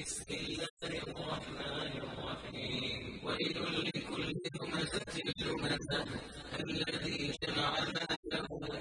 بسم الله الرحمن الرحيم ويل لكل همزة لمزة الذي جمع ماله